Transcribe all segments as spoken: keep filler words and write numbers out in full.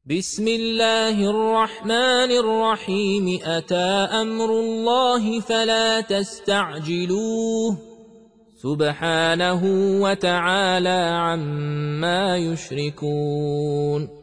بسم الله الرحمن الرحيم أتى أمر الله فلا تستعجلوه سبحانه وتعالى عما يشركون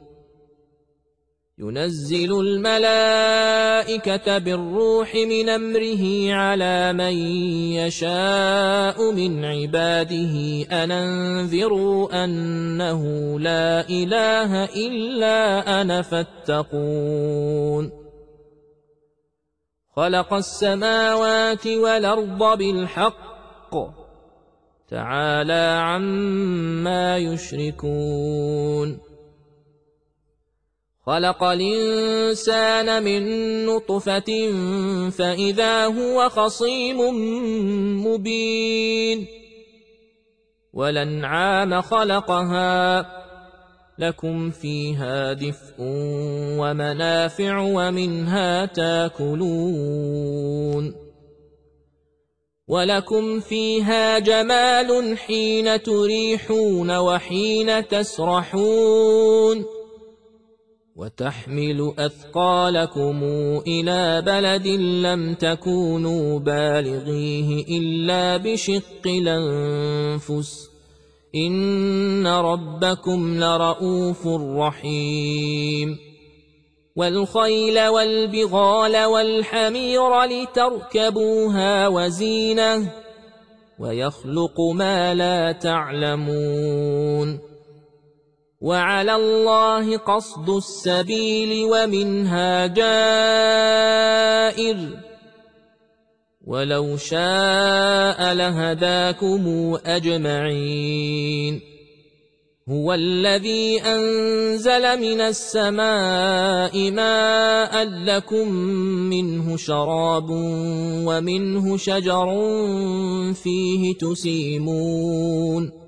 ينزل الملائكة بالروح من أمره على من يشاء من عباده أن أنذروا أنه لا إله إلا أنا فاتقون خلق السماوات والأرض بالحق تعالى عما يشركون خلق الإنسان من نطفة فإذا هو خصيم مبين والأنعام خلقها لكم فيها دفء ومنافع ومنها تاكلون ولكم فيها جمال حين تريحون وحين تسرحون وتحمل أثقالكم إلى بلد لم تكونوا بالغيه إلا بشق الأنفس إن ربكم لرؤوف رحيم والخيل والبغال والحمير لتركبوها وزينة ويخلق ما لا تعلمون وعلى الله قصد السبيل ومنها جائر ولو شاء لهداكم أجمعين هو الذي أنزل من السماء ماء لكم منه شراب ومنه شجر فيه تسيمون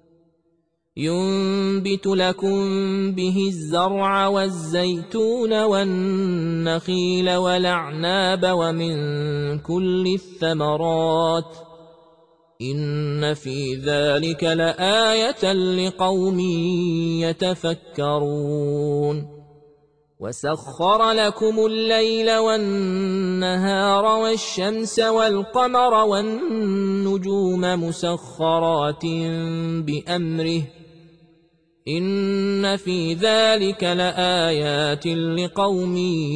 ينبت لكم به الزرع والزيتون والنخيل والأعناب ومن كل الثمرات إن في ذلك لآية لقوم يتفكرون وسخر لكم الليل والنهار والشمس والقمر والنجوم مسخرات بأمره إن في ذلك لآيات لقوم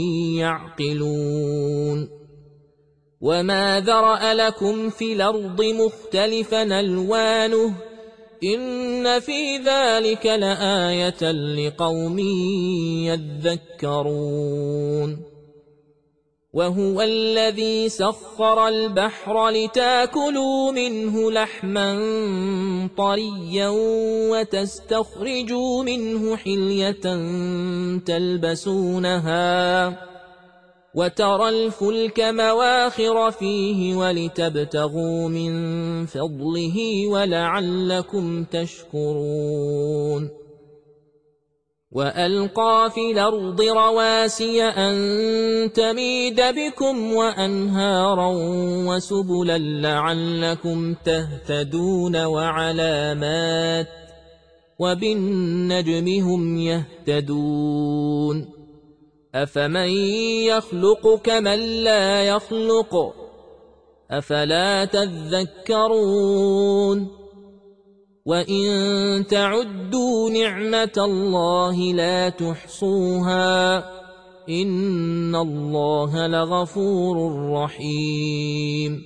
يعقلون وما ذرأ لكم في الأرض مختلفا ألوانه إن في ذلك لآية لقوم يذكرون وهو الذي سخر البحر لتاكلوا منه لحما طريا وتستخرجوا منه حلية تلبسونها وترى الفلك مواخر فيه ولتبتغوا من فضله ولعلكم تشكرون وألقى في الأرض رواسي أن تميد بكم وأنهارا وسبلا لعلكم تهتدون وعلامات وبالنجم هم يهتدون أفمن يخلق كمن لا يخلق أفلا تذكرون وإن تعدوا نعمة الله لا تحصوها إن الله لغفور رحيم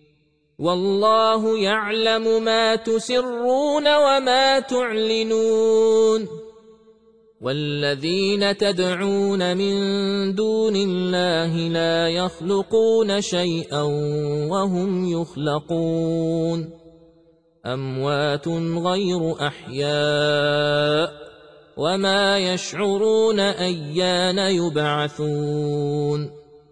والله يعلم ما تسرون وما تعلنون والذين تدعون من دون الله لا يخلقون شيئا وهم يخلقون أموات غير أحياء وما يشعرون أيان يبعثون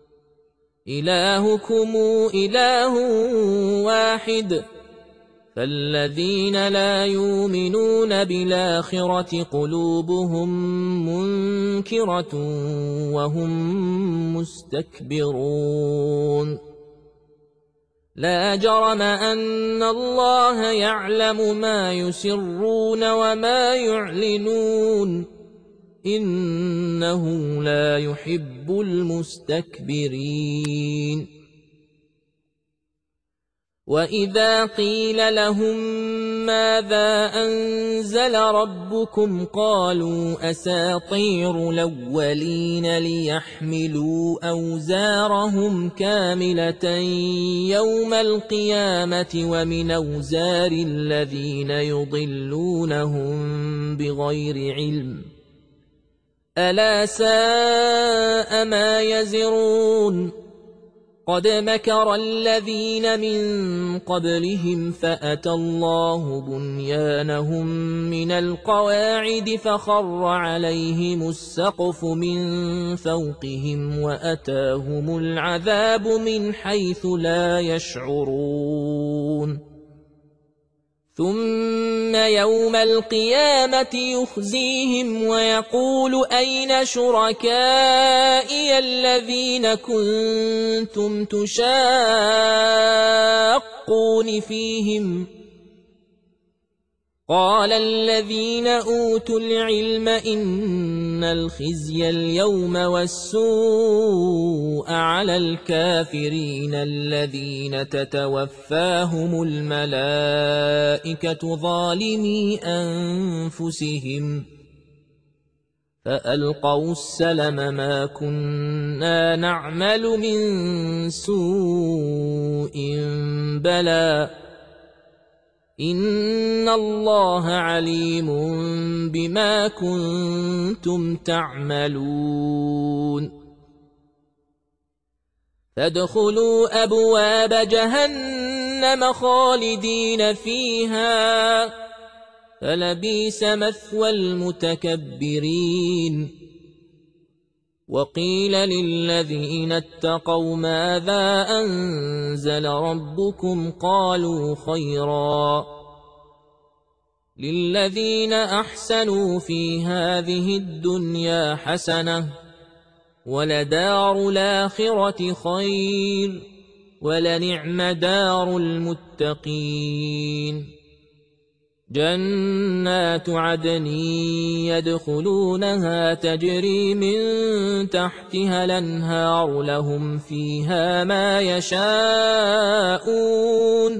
إلهكم إله واحد فالذين لا يؤمنون بالآخرة قلوبهم منكرة وهم مستكبرون لا جرم أن الله يعلم ما يسرون وما يعلنون إنه لا يحب المستكبرين وإذا قيل لهم ماذا أنزل ربكم قالوا أساطير الأولين ليحملوا أوزارهم كاملة يوم القيامة ومن أوزار الذين يضلونهم بغير علم ألا ساء ما يزرون قد مكر الذين من قبلهم فأتى الله بنيانهم من القواعد فخر عليهم السقف من فوقهم وأتاهم العذاب من حيث لا يشعرون ثم يوم القيامة يخزيهم ويقول أين شركائي الذين كنتم تشاقون فيهم قال الذين أوتوا العلم إن الخزي اليوم والسوء على الكافرين الذين تتوفاهم الملائكة ظالمي أنفسهم فألقوا السلم ما كنا نعمل من سوء بلى إن الله عليم بما كنتم تعملون فادخلوا أبواب جهنم خالدين فيها فلبئس مثوى المتكبرين وقيل للذين اتقوا ماذا أنزل ربكم قالوا خيرا للذين أحسنوا في هذه الدنيا حسنة ولدار الآخرة خير ولنعم دار المتقين جنات عدن يدخلونها تجري من تحتها الأنهار لهم فيها ما يشاءون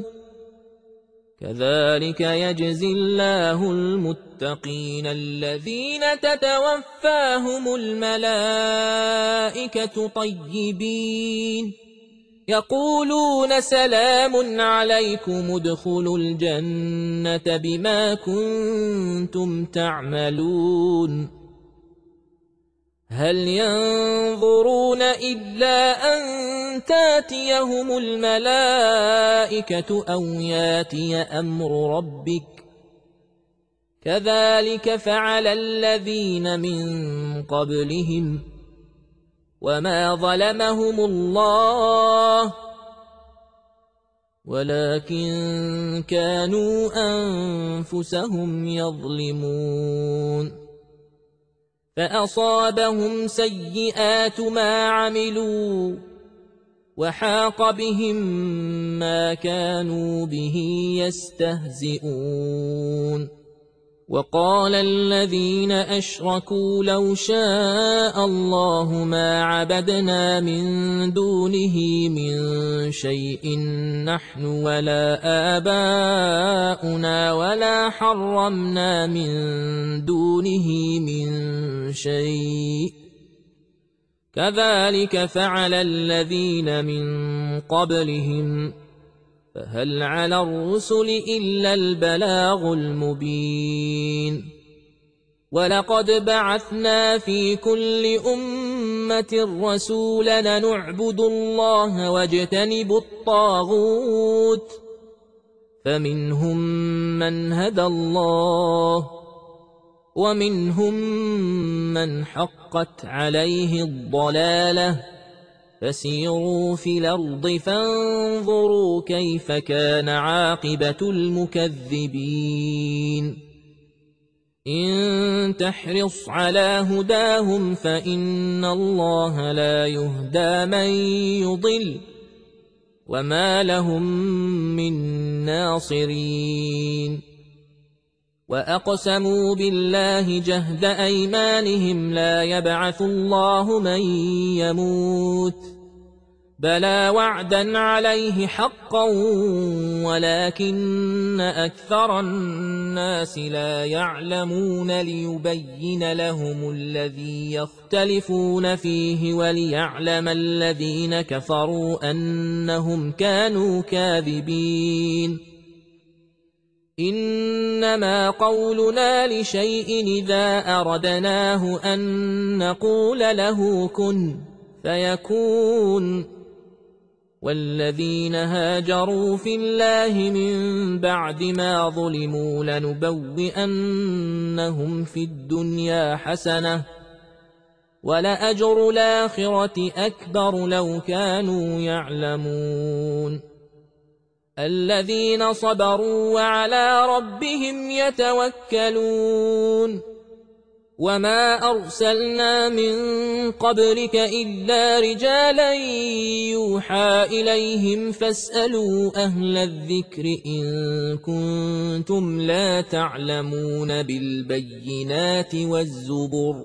كذلك يجزي الله المتقين الذين تتوفاهم الملائكة طيبين يقولون سلام عليكم ادخلوا الجنة بما كنتم تعملون هل ينظرون إلا أن تاتيهم الملائكة أو ياتي أمر ربك كذلك فعل الذين من قبلهم وما ظلمهم الله ولكن كانوا أنفسهم يظلمون فأصابهم سيئات ما عملوا وحاق بهم ما كانوا به يستهزئون وقال الذين أشركوا لو شاء الله ما عبدنا من دونه من شيء نحن ولا آباؤنا ولا حرمنا من دونه من شيء كذلك فعل الذين من قبلهم فهل على الرسل إلا البلاغ المبين ولقد بعثنا في كل أمة رسولا نعبد الله واجتنب الطاغوت فمنهم من هدى الله ومنهم من حقت عليه الضلالة فسيروا في الأرض فانظروا كيف كان عاقبة المكذبين إن تحرص على هداهم فإن الله لا يهدى من يضل وما لهم من ناصرين وأقسموا بالله جهد أيمانهم لا يبعث الله من يموت بلى وعدا عليه حقا ولكن أكثر الناس لا يعلمون ليبين لهم الذي يختلفون فيه وليعلم الذين كفروا أنهم كانوا كاذبين إنما قولنا لشيء إذا أردناه أن نقول له كن فيكون والذين هاجروا في الله من بعد ما ظلموا لنبوئنهم في الدنيا حسنة ولأجر الآخرة أكبر لو كانوا يعلمون الذين صبروا وعلى ربهم يتوكلون وما أرسلنا من قبلك إلا رجالا يوحى إليهم فاسألوا أهل الذكر إن كنتم لا تعلمون بالبينات والزبر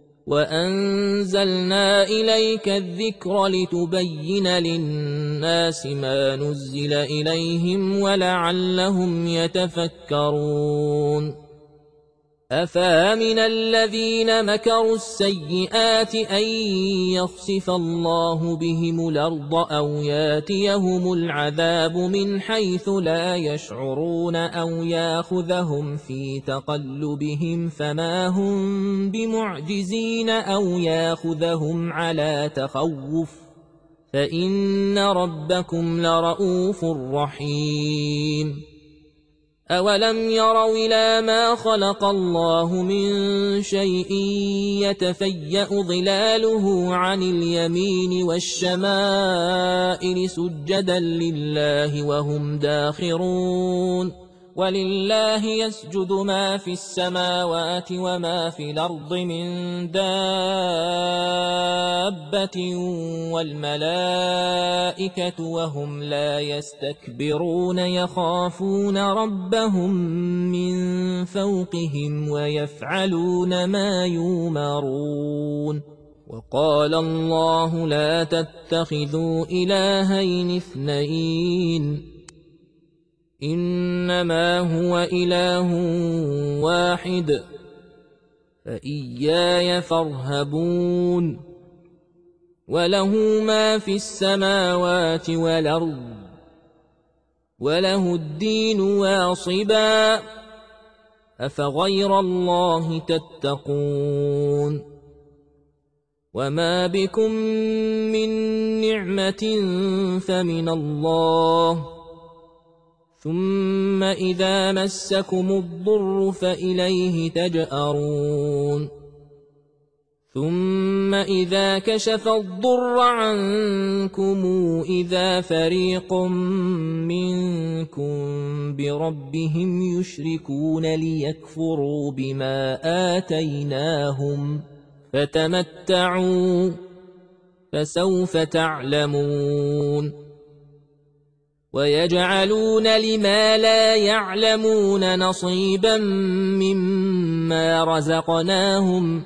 وأنزلنا إليك الذكر لتبين للناس ما نزل إليهم ولعلهم يتفكرون أفامن الذين مكروا السيئات أن يخسف الله بهم الأرض أو ياتيهم العذاب من حيث لا يشعرون أو ياخذهم في تقلبهم فما هم بمعجزين أو ياخذهم على تخوف فإن ربكم لرؤوف رحيم أولم يروا إلى ما خلق الله من شيء يتفيأ ظلاله عن اليمين والشمائل سجدا لله وهم داخرون ولله يسجد ما في السماوات وما في الأرض من دابة والملائكة وهم لا يستكبرون يخافون ربهم من فوقهم ويفعلون ما يؤمرون وقال الله لا تتخذوا إلهين اثنين إنما هو إله واحد فإياي فارهبون وله ما في السماوات والأرض وله الدين واصبا أفغير الله تتقون وما بكم من نعمة فمن الله ثم إذا مسكم الضر فإليه تجأرون ثم إذا كشف الضر عنكم إذا فريق منكم بربهم يشركون ليكفروا بما آتيناهم فتمتعوا فسوف تعلمون ويجعلون لما لا يعلمون نصيبا مما رزقناهم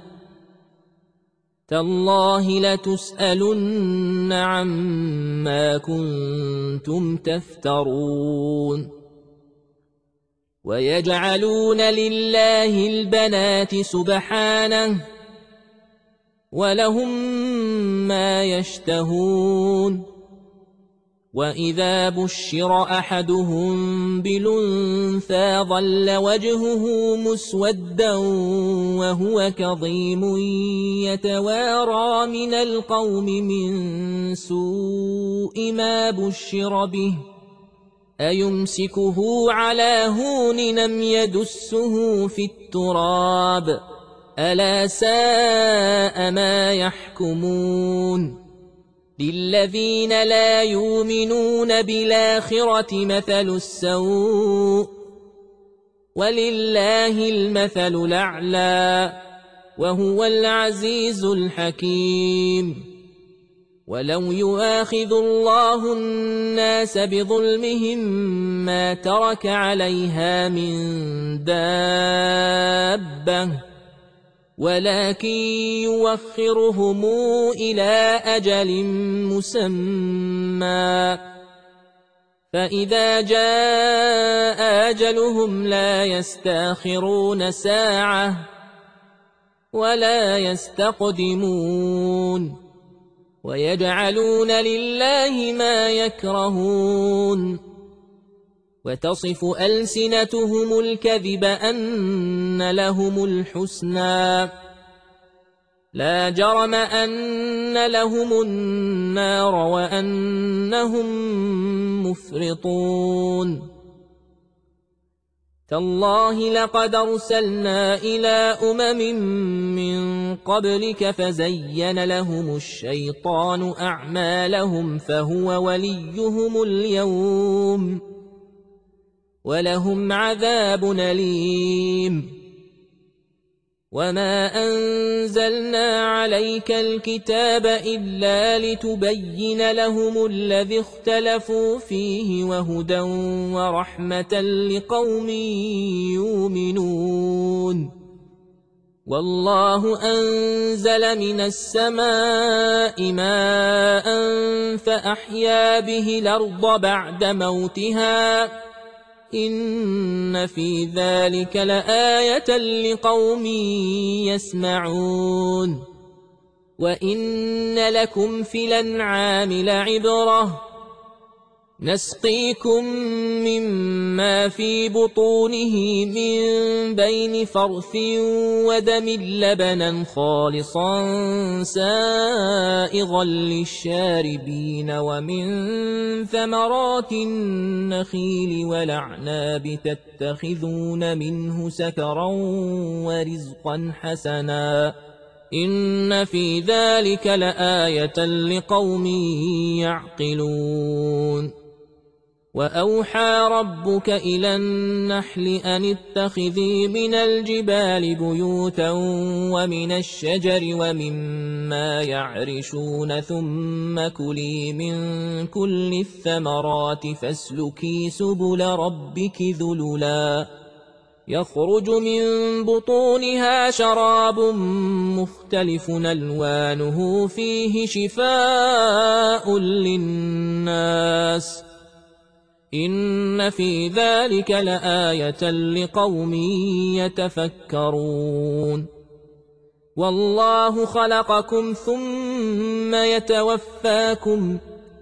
تالله لتسألن عما كنتم تفترون ويجعلون لله البنات سبحانه ولهم ما يشتهون وإذا بشر أحدهم بالأنثى ظل وجهه مسودا وهو كظيم يتوارى من القوم من سوء ما بشر به أيمسكه على هون أم يدسه في التراب ألا ساء ما يحكمون للذين لا يؤمنون بالآخرة مثل السوء ولله المثل الأعلى وهو العزيز الحكيم ولو يؤاخذ الله الناس بظلمهم ما ترك عليها من دابة ولكن يوخرهم إلى أجل مسمى فإذا جاء أجلهم لا يستأخرون ساعة ولا يستقدمون ويجعلون لله ما يكرهون وتصف ألسنتهم الكذب أن لهم الحسنى لا جرم أن لهم النار وأنهم مفرطون تالله لقد أرسلنا إلى أمم من قبلك فزين لهم الشيطان أعمالهم فهو وليهم اليوم ولهم عذاب أليم وما أنزلنا عليك الكتاب إلا لتبين لهم الذي اختلفوا فيه وهدى ورحمة لقوم يؤمنون والله أنزل من السماء ماء فأحيا به الأرض بعد موتها إن في ذلك لآية لقوم يسمعون وإن لكم في الأنعام لعبرة نسقيكم مما في بطونه من بين فرث ودم لبنا خالصا سائغا للشاربين ومن ثمرات النخيل والأعناب تتخذون منه سكرا ورزقا حسنا إن في ذلك لآية لقوم يعقلون وأوحى ربك إلى النحل أن اتخذي من الجبال بيوتا ومن الشجر ومما يعرشون ثم كلي من كل الثمرات فاسلكي سبل ربك ذللا يخرج من بطونها شراب مختلف ألوانه فيه شفاء للناس إن في ذلك لآية لقوم يتفكرون والله خلقكم ثم يتوفاكم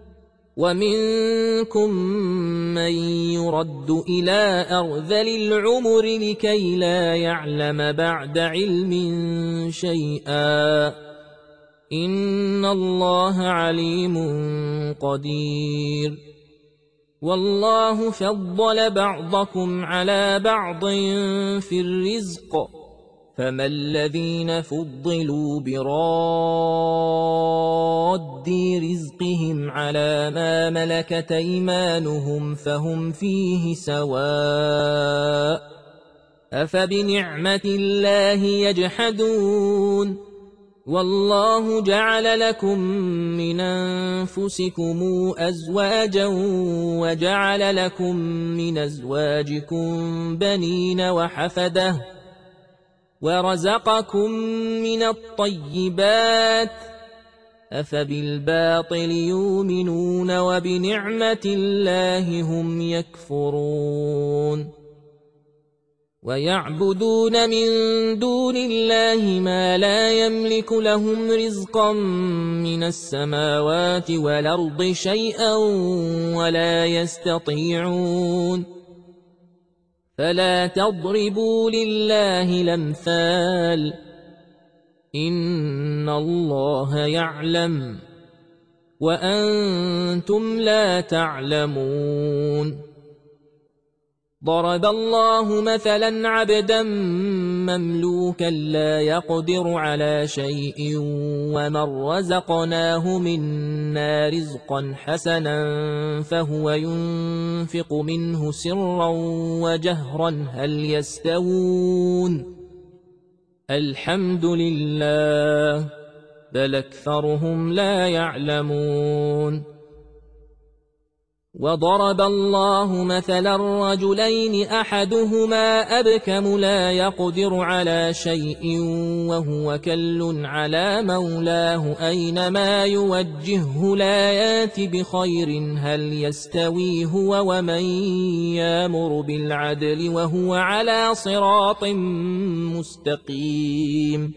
ومنكم من يرد إلى أرذل العمر لكي لا يعلم بعد علم شيئا إن الله عليم قدير والله فضل بعضكم على بعض في الرزق فما الذين فضلوا براد رزقهم على ما ملكت أيمانهم فهم فيه سواء أفبنعمة الله يجحدون والله جعل لكم من أنفسكم أزواجا وجعل لكم من أزواجكم بنين وحفدة ورزقكم من الطيبات أفبالباطل يؤمنون وبنعمة الله هم يكفرون ويعبدون من دون الله ما لا يملك لهم رزقا من السماوات والأرض شيئا ولا يستطيعون فلا تضربوا لله الأمثال إن الله يعلم وأنتم لا تعلمون ضرب الله مثلا عبدا مملوكا لا يقدر على شيء ومن رزقناه منا رزقا حسنا فهو ينفق منه سرا وجهرا هل يستوون الحمد لله بل أكثرهم لا يعلمون. وضرب الله مثلا رجلين أحدهما أبكم لا يقدر على شيء وهو كل على مولاه أينما يوجهه لا يات بخير هل يستوي هو ومن يامر بالعدل وهو على صراط مستقيم.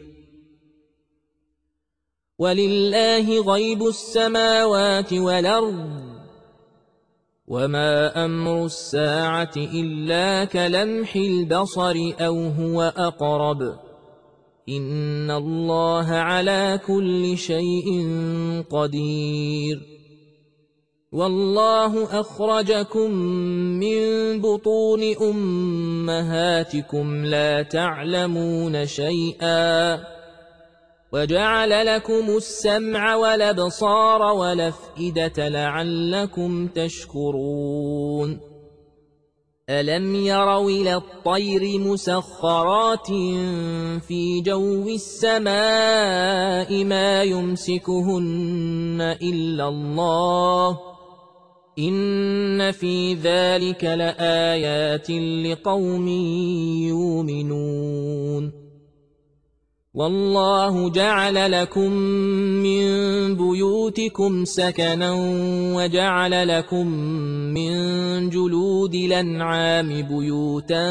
ولله غيب السماوات والأرض وما أمر الساعة إلا كلمح البصر أو هو أقرب إن الله على كل شيء قدير. والله أخرجكم من بطون أمهاتكم لا تعلمون شيئا وجعل لكم السمع والأبصار والأفئدة لعلكم تشكرون. ألم يروا إلى الطير مسخرات في جو السماء ما يمسكهن إلا الله إن في ذلك لآيات لقوم يؤمنون. والله جعل لكم من بيوتكم سكنا وجعل لكم من جلود الأنعام بيوتا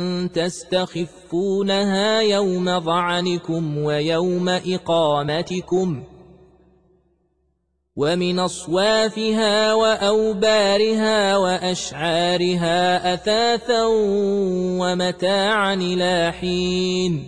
تستخفونها يوم ظعنكم ويوم إقامتكم ومن أصوافها وأوبارها وأشعارها أثاثا ومتاعا إلى حين.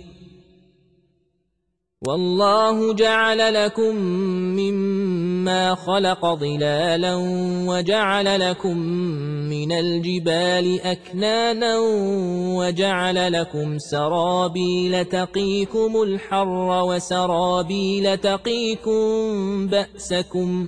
والله جعل لكم مما خلق ظلالا وجعل لكم من الجبال أكنانا وجعل لكم سرابيل تقيكم الحر وسرابيل تقيكم بأسكم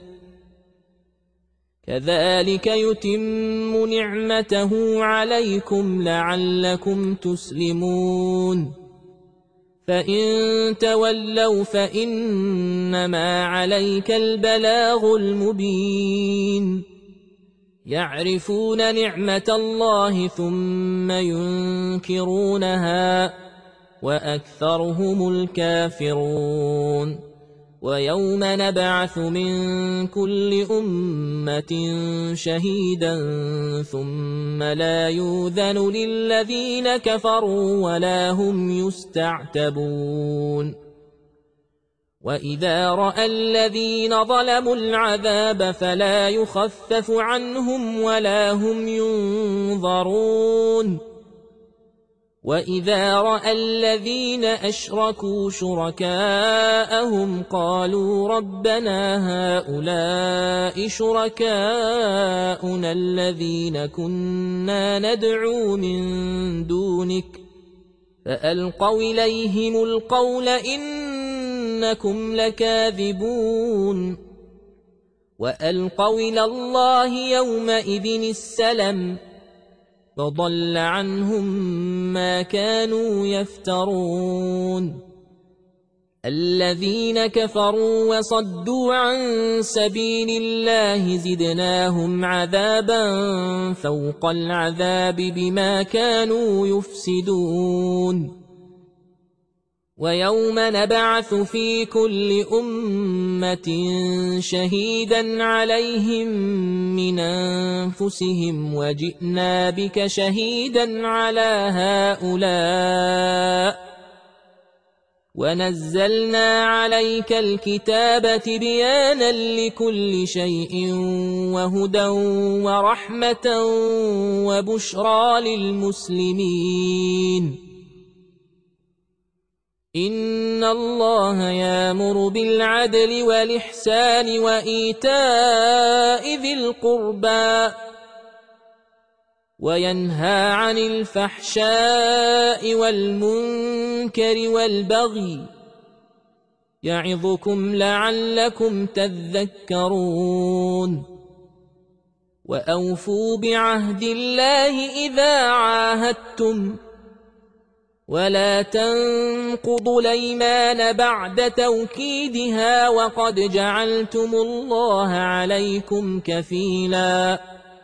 كذلك يتم نعمته عليكم لعلكم تسلمون. فإن تولوا فإنما عليك البلاغ المبين. يعرفون نعمة الله ثم ينكرونها وأكثرهم الكافرون. ويوم نبعث من كل أمة شهيدا ثم لا يؤذن للذين كفروا ولا هم يستعتبون. وإذا رأى الذين ظلموا العذاب فلا يخفف عنهم ولا هم ينظرون. وإذا رأى الذين أشركوا شركاءهم قالوا ربنا هؤلاء شركاؤنا الذين كنا ندعو من دونك فألقوا إليهم القول إنكم لكاذبون. وألقوا إلى الله يومئذ السلم فضل عنهم ما كانوا يفترون. الذين كفروا وصدوا عن سبيل الله زدناهم عذابا فوق العذاب بما كانوا يفسدون. ويوم نبعث في كل أمة شهيدا عليهم من أنفسهم وجئنا بك شهيدا على هؤلاء ونزلنا عليك الكتاب تبيانا لكل شيء وهدى ورحمة وبشرى للمسلمين. إن الله يأمر بالعدل والإحسان وإيتاء ذي القربى وينهى عن الفحشاء والمنكر والبغي يعظكم لعلكم تذكرون. وأوفوا بعهد الله إذا عاهدتم ولا تنقضوا الأيمان بعد توكيدها وقد جعلتم الله عليكم كفيلا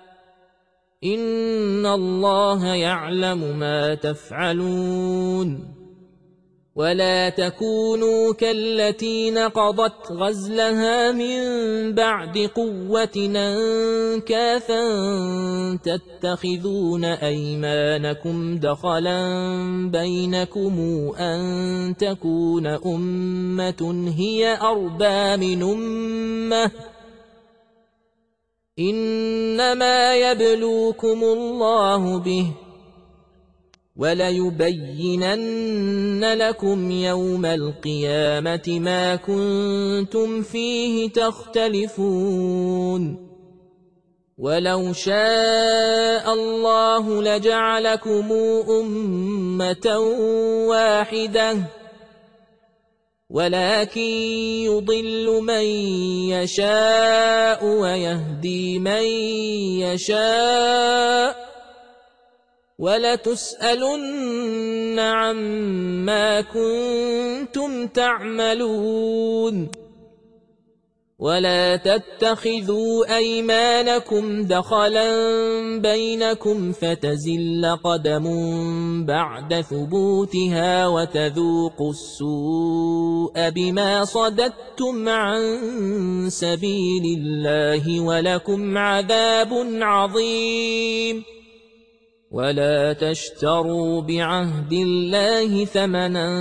إن الله يعلم ما تفعلون ولا تكونوا كالتي نقضت غزلها من بعد قوة أنكاثا تتخذون أيمانكم دخلا بينكم أن تكون أمة هي أربى من أمة إنما يبلوكم الله به وليبينن لكم يوم القيامة ما كنتم فيه تختلفون ولو شاء الله لجعلكم أمة واحدة ولكن يضل من يشاء ويهدي من يشاء ولتسألن عما كنتم تعملون ولا تتخذوا أيمانكم دخلا بينكم فتزل قدم بعد ثبوتها وتذوقوا السوء بما صددتم عن سبيل الله ولكم عذاب عظيم ولا تشتروا بعهد الله ثمنا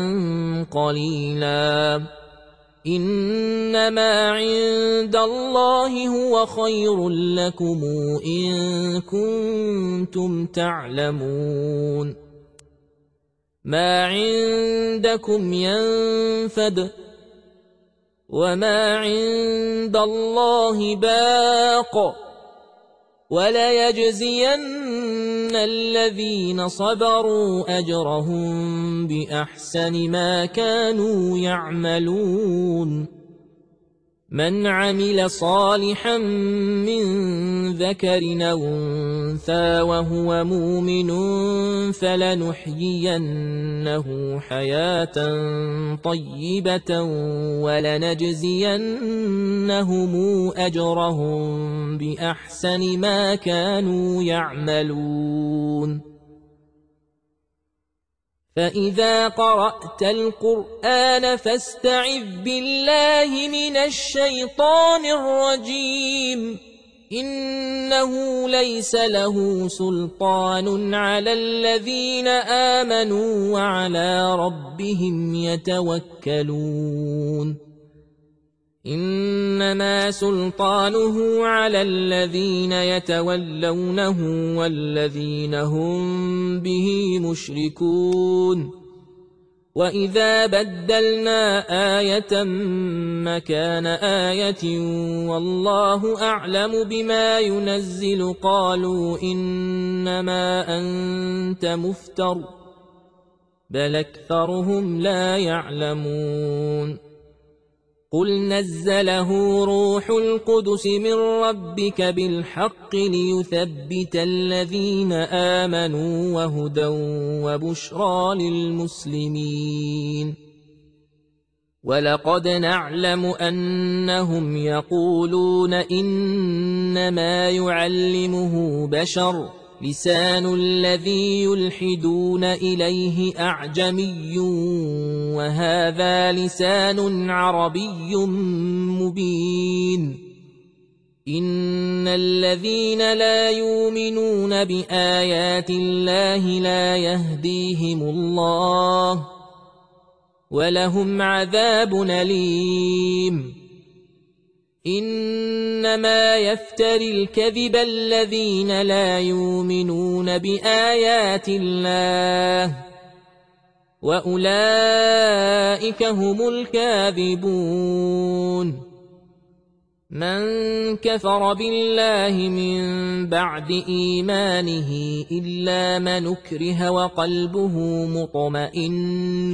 قليلا إنما عند الله هو خير لكم إن كنتم تعلمون ما عندكم ينفد وما عند الله باق وليجزين الذين صبروا أجرهم بأحسن ما كانوا يعملون من عمل صالحا من ذكر أو أنثى وهو مؤمن فلنحيينه حياة طيبة ولنجزينهم أجرهم بأحسن ما كانوا يعملون فإذا قرأت القرآن فاستعذ بالله من الشيطان الرجيم إنه ليس له سلطان على الذين آمنوا وعلى ربهم يتوكلون إنما سلطانه على الذين يتولونه والذين هم به مشركون وإذا بدلنا آية مكان آية والله أعلم بما ينزل قالوا إنما أنت مفتر بل أكثرهم لا يعلمون قل نزله روح القدس من ربك بالحق ليثبت الذين آمنوا وهدى وبشرى للمسلمين ولقد نعلم أنهم يقولون إنما يعلمه بشر لسان الذي يلحدون إليه أعجمي وهذا لسان عربي مبين إن الذين لا يؤمنون بآيات الله لا يهديهم الله ولهم عذاب أليم إنما يفتري الكذب الذين لا يؤمنون بآيات الله وأولئك هم الكاذبون من كفر بالله من بعد إيمانه إلا من أكره وقلبه مطمئن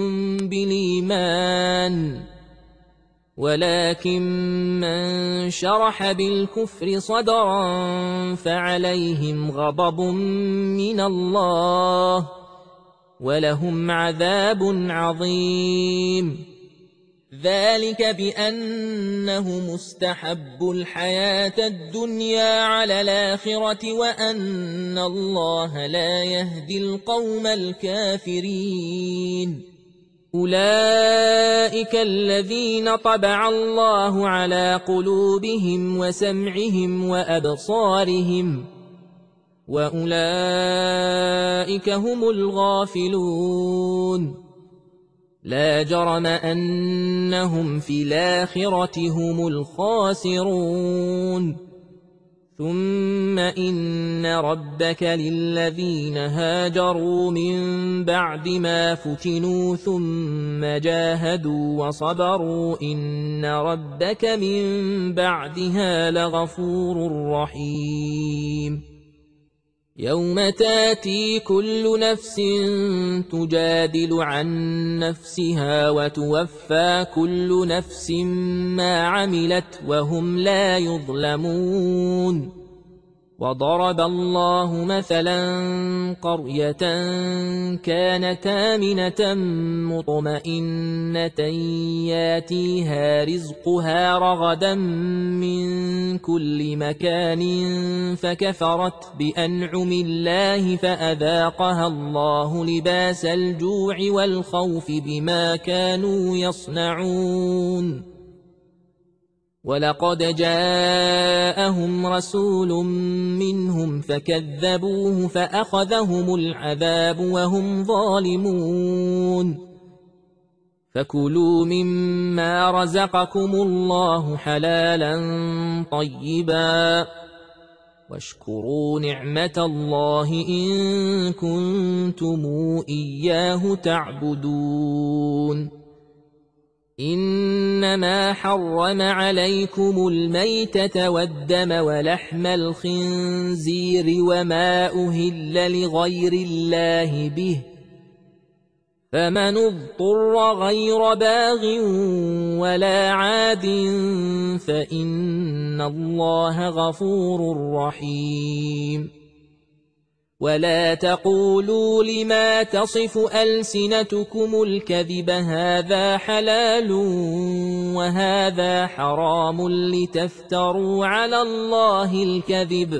بالإيمان ولكن من شرح بالكفر صدرا فعليهم غضب من الله ولهم عذاب عظيم. ذلك بأنه مستحب الحياة الدنيا على الآخرة وأن الله لا يهدي القوم الكافرين. أولئك الذين طبع الله على قلوبهم وسمعهم وأبصارهم وأولئك هم الغافلون. لا جرم أنهم في الآخرة هم الخاسرون. ثم إن ربك للذين هاجروا من بعد ما فتنوا ثم جاهدوا وصبروا إن ربك من بعدها لغفور رحيم. يوم تاتي كل نفس تجادل عن نفسها وتوفى كل نفس ما عملت وهم لا يظلمون. وضرب الله مثلا قرية كانت آمنة مطمئنة ياتيها رزقها رغدا من كل مكان فكفرت بأنعم الله فأذاقها الله لباس الجوع والخوف بما كانوا يصنعون. ولقد جاءهم رسول منهم فكذبوه فأخذهم العذاب وهم ظالمون. فكلوا مما رزقكم الله حلالا طيبا واشكروا نعمة الله إن كنتم إياه تعبدون. إنما حرم عليكم الميتة والدم ولحم الخنزير وما أهل لغير الله به فمن اضطر غير باغ ولا عاد فإن الله غفور رحيم. ولا تقولوا لما تصف ألسنتكم الكذب هذا حلال وهذا حرام لتفتروا على الله الكذب.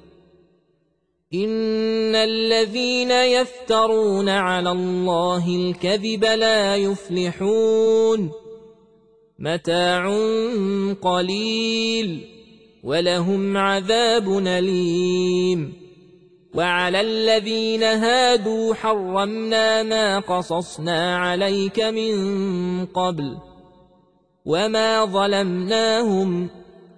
إن الذين يفترون على الله الكذب لا يفلحون. متاع قليل ولهم عذاب أليم. وعلى الذين هادوا حرمنا ما قصصنا عليك من قبل وما ظلمناهم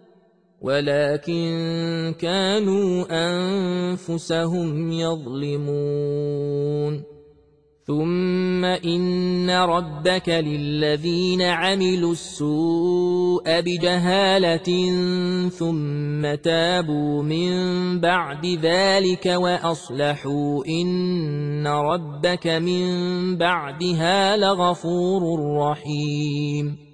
ولكن كانوا أنفسهم يظلمون. ثم إن ربك للذين عملوا السوء بجهالة ثم تابوا من بعد ذلك وأصلحوا إن ربك من بعدها لغفور رحيم.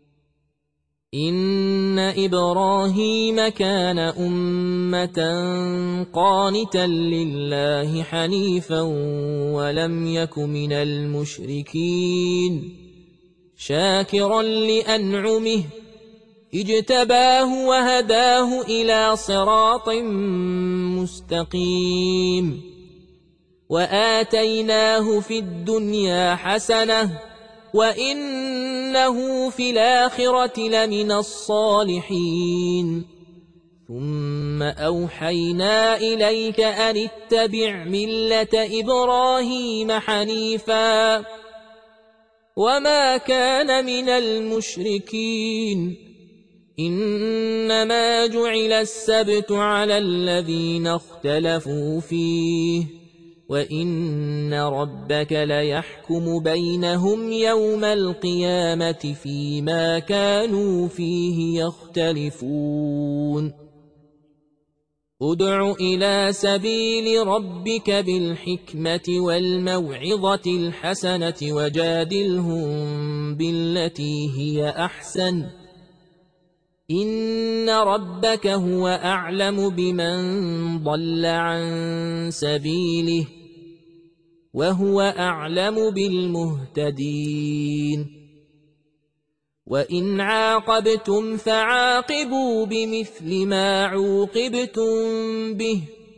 إن إبراهيم كان أمة قانتا لله حنيفا ولم يك من المشركين شاكرا لأنعمه اجتباه وهداه إلى صراط مستقيم. وآتيناه في الدنيا حسنة وإنه في الآخرة لمن الصالحين. ثم أوحينا إليك أن اتبع ملة إبراهيم حنيفا وما كان من المشركين. إنما جعل السبت على الذين اختلفوا فيه وإن ربك ليحكم بينهم يوم القيامة فيما كانوا فيه يختلفون. ادع إلى سبيل ربك بالحكمة والموعظة الحسنة وجادلهم بالتي هي أحسن إن ربك هو أعلم بمن ضل عن سبيله وهو أعلم بالمهتدين وإن عاقبتم فعاقبوا بمثل ما عوقبتم به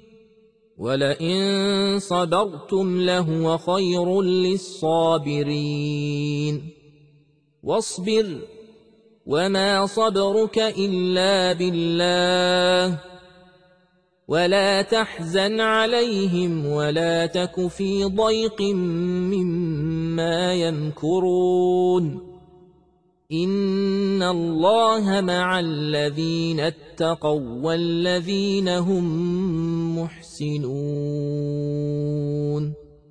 ولئن صبرتم لهو خير للصابرين واصبر وما صبرك إلا بالله ولا تحزن عليهم ولا تك في ضيق مما يمكرون إن الله مع الذين اتقوا والذين هم محسنون